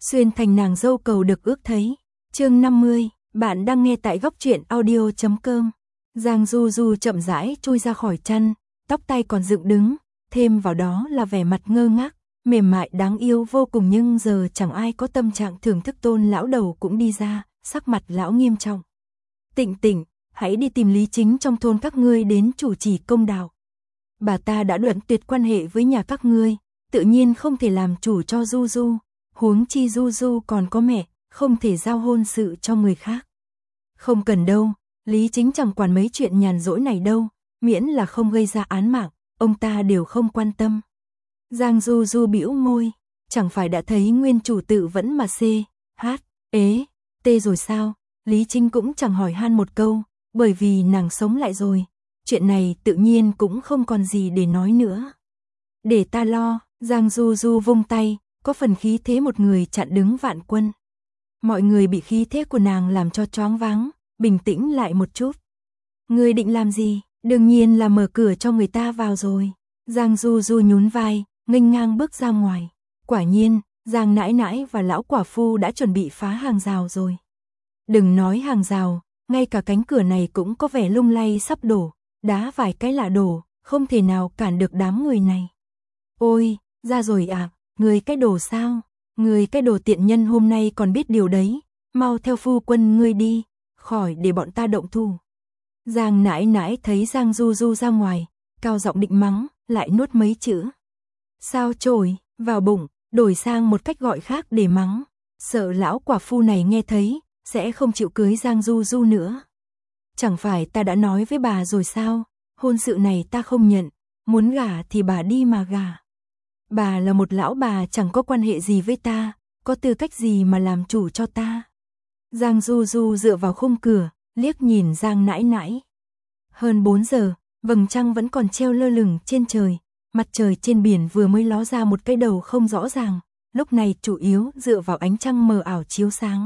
xuyên thành nàng dâu cầu được ước thấy. Chương 50, bạn đang nghe tại góc truyện audio.com. Giang Du Du chậm rãi chui ra khỏi chăn, tóc tai còn dựng đứng, thêm vào đó là vẻ mặt ngơ ngác, mềm mại đáng yêu vô cùng, nhưng giờ chẳng ai có tâm trạng thưởng thức. Tôn lão đầu cũng đi ra, sắc mặt lão nghiêm trọng. Tịnh Tịnh, hãy đi tìm Lý Chính trong thôn các ngươi đến chủ trì công đạo. Bà ta đã đoạn tuyệt quan hệ với nhà các ngươi, tự nhiên không thể làm chủ cho Du Du, huống chi Du Du còn có mẹ, không thể giao hôn sự cho người khác. Không cần đâu, Lý Chính chẳng quản mấy chuyện nhàn rỗi này đâu, miễn là không gây ra án mạng, ông ta đều không quan tâm. Giang Du Du bĩu môi, chẳng phải đã thấy nguyên chủ tự vẫn mà tê rồi sao? Lý Chính cũng chẳng hỏi han một câu, bởi vì nàng sống lại rồi, chuyện này tự nhiên cũng không còn gì để nói nữa. Để ta lo, Giang Du Du vung tay, có phần khí thế một người chặn đứng vạn quân. Mọi người bị khí thế của nàng làm cho choáng váng, bình tĩnh lại một chút. Ngươi định làm gì? Đương nhiên là mở cửa cho người ta vào rồi. Giang Du Du nhún vai, nghênh ngang bước ra ngoài. Quả nhiên, Giang nãi nãi và lão quả phu đã chuẩn bị phá hàng rào rồi. Đừng nói hàng rào, ngay cả cánh cửa này cũng có vẻ lung lay sắp đổ, đá vài cái là đổ, không thể nào cản được đám người này. Ôi, ra rồi à, người cái đồ sao? Người cái đồ tiện nhân hôm nay còn biết điều đấy, mau theo phu quân ngươi đi, khỏi để bọn ta động thủ. Giang nãi nãi thấy Giang Du Du ra ngoài, cao giọng định mắng, lại nuốt mấy chữ. Sao chổi, vào bụng, đổi sang một cách gọi khác để mắng, sợ lão quả phu này nghe thấy, sẽ không chịu cưới Giang Du Du nữa. Chẳng phải ta đã nói với bà rồi sao, hôn sự này ta không nhận, muốn gả thì bà đi mà gả. Bà là một lão bà chẳng có quan hệ gì với ta, có tư cách gì mà làm chủ cho ta. Giang Du Du dựa vào khung cửa, liếc nhìn Giang nãi nãi. Hơn 4 giờ, vầng trăng vẫn còn treo lơ lửng trên trời, mặt trời trên biển vừa mới ló ra một cái đầu không rõ ràng, lúc này chủ yếu dựa vào ánh trăng mờ ảo chiếu sáng.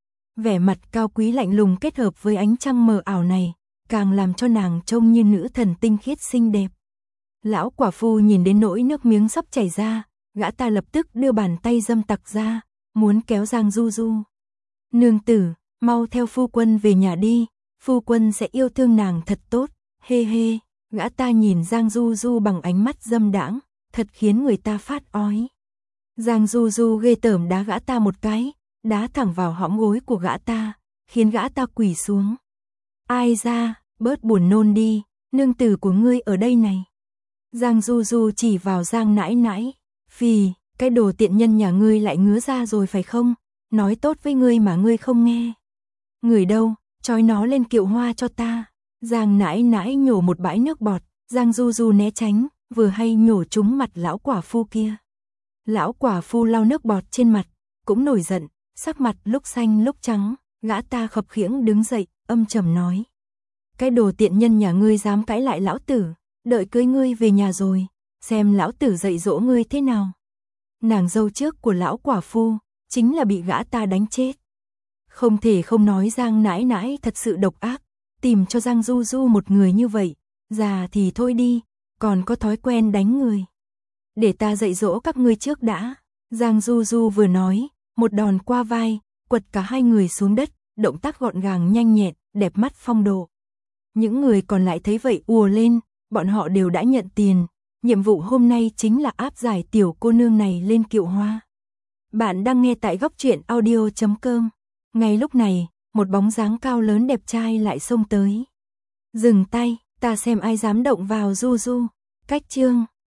Vẻ mặt cao quý lạnh lùng kết hợp với ánh trăng mờ ảo này, càng làm cho nàng trông như nữ thần tinh khiết xinh đẹp. Lão quả phu nhìn đến nỗi nước miếng sắp chảy ra, gã ta lập tức đưa bàn tay dâm tặc ra, muốn kéo Giang Du Du. Nương tử, mau theo phu quân về nhà đi, phu quân sẽ yêu thương nàng thật tốt, hê hê. Gã ta nhìn Giang Du Du bằng ánh mắt dâm đãng, thật khiến người ta phát ói. Giang Du Du ghê tởm đá gã ta một cái, đá thẳng vào hõm gối của gã ta, khiến gã ta quỳ xuống. Ai ra, bớt buồn nôn đi, nương tử của ngươi ở đây này. Giang Du Du chỉ vào Giang nãi nãi, phì, cái đồ tiện nhân nhà ngươi lại ngứa ra rồi phải không? Nói tốt với ngươi mà ngươi không nghe. Người đâu, trói nó lên kiệu hoa cho ta. Giang nãi nãi nhổ một bãi nước bọt, Giang Du Du né tránh, vừa hay nhổ trúng mặt lão quả phu kia. Lão quả phu lau nước bọt trên mặt, cũng nổi giận, sắc mặt lúc xanh lúc trắng, gã ta khập khiễng đứng dậy, âm trầm nói. Cái đồ tiện nhân nhà ngươi dám cãi lại lão tử, đợi cưới ngươi về nhà rồi, xem lão tử dạy dỗ ngươi thế nào. Nàng dâu trước của lão quả phu, chính là bị gã ta đánh chết. Không thể không nói Giang nãi nãi thật sự độc ác, tìm cho Giang Du Du một người như vậy, già thì thôi đi, còn có thói quen đánh người. Để ta dạy dỗ các ngươi trước đã. Giang Du Du vừa nói, một đòn qua vai, quật cả hai người xuống đất, động tác gọn gàng nhanh nhẹn, đẹp mắt phong độ. Những người còn lại thấy vậy ùa lên, bọn họ đều đã nhận tiền, nhiệm vụ hôm nay chính là áp giải tiểu cô nương này lên kiệu hoa. Bạn đang nghe tại góc truyện audio.com. Ngay lúc này, một bóng dáng cao lớn đẹp trai lại xông tới. Dừng tay, ta xem ai dám động vào Du Du. Cách chương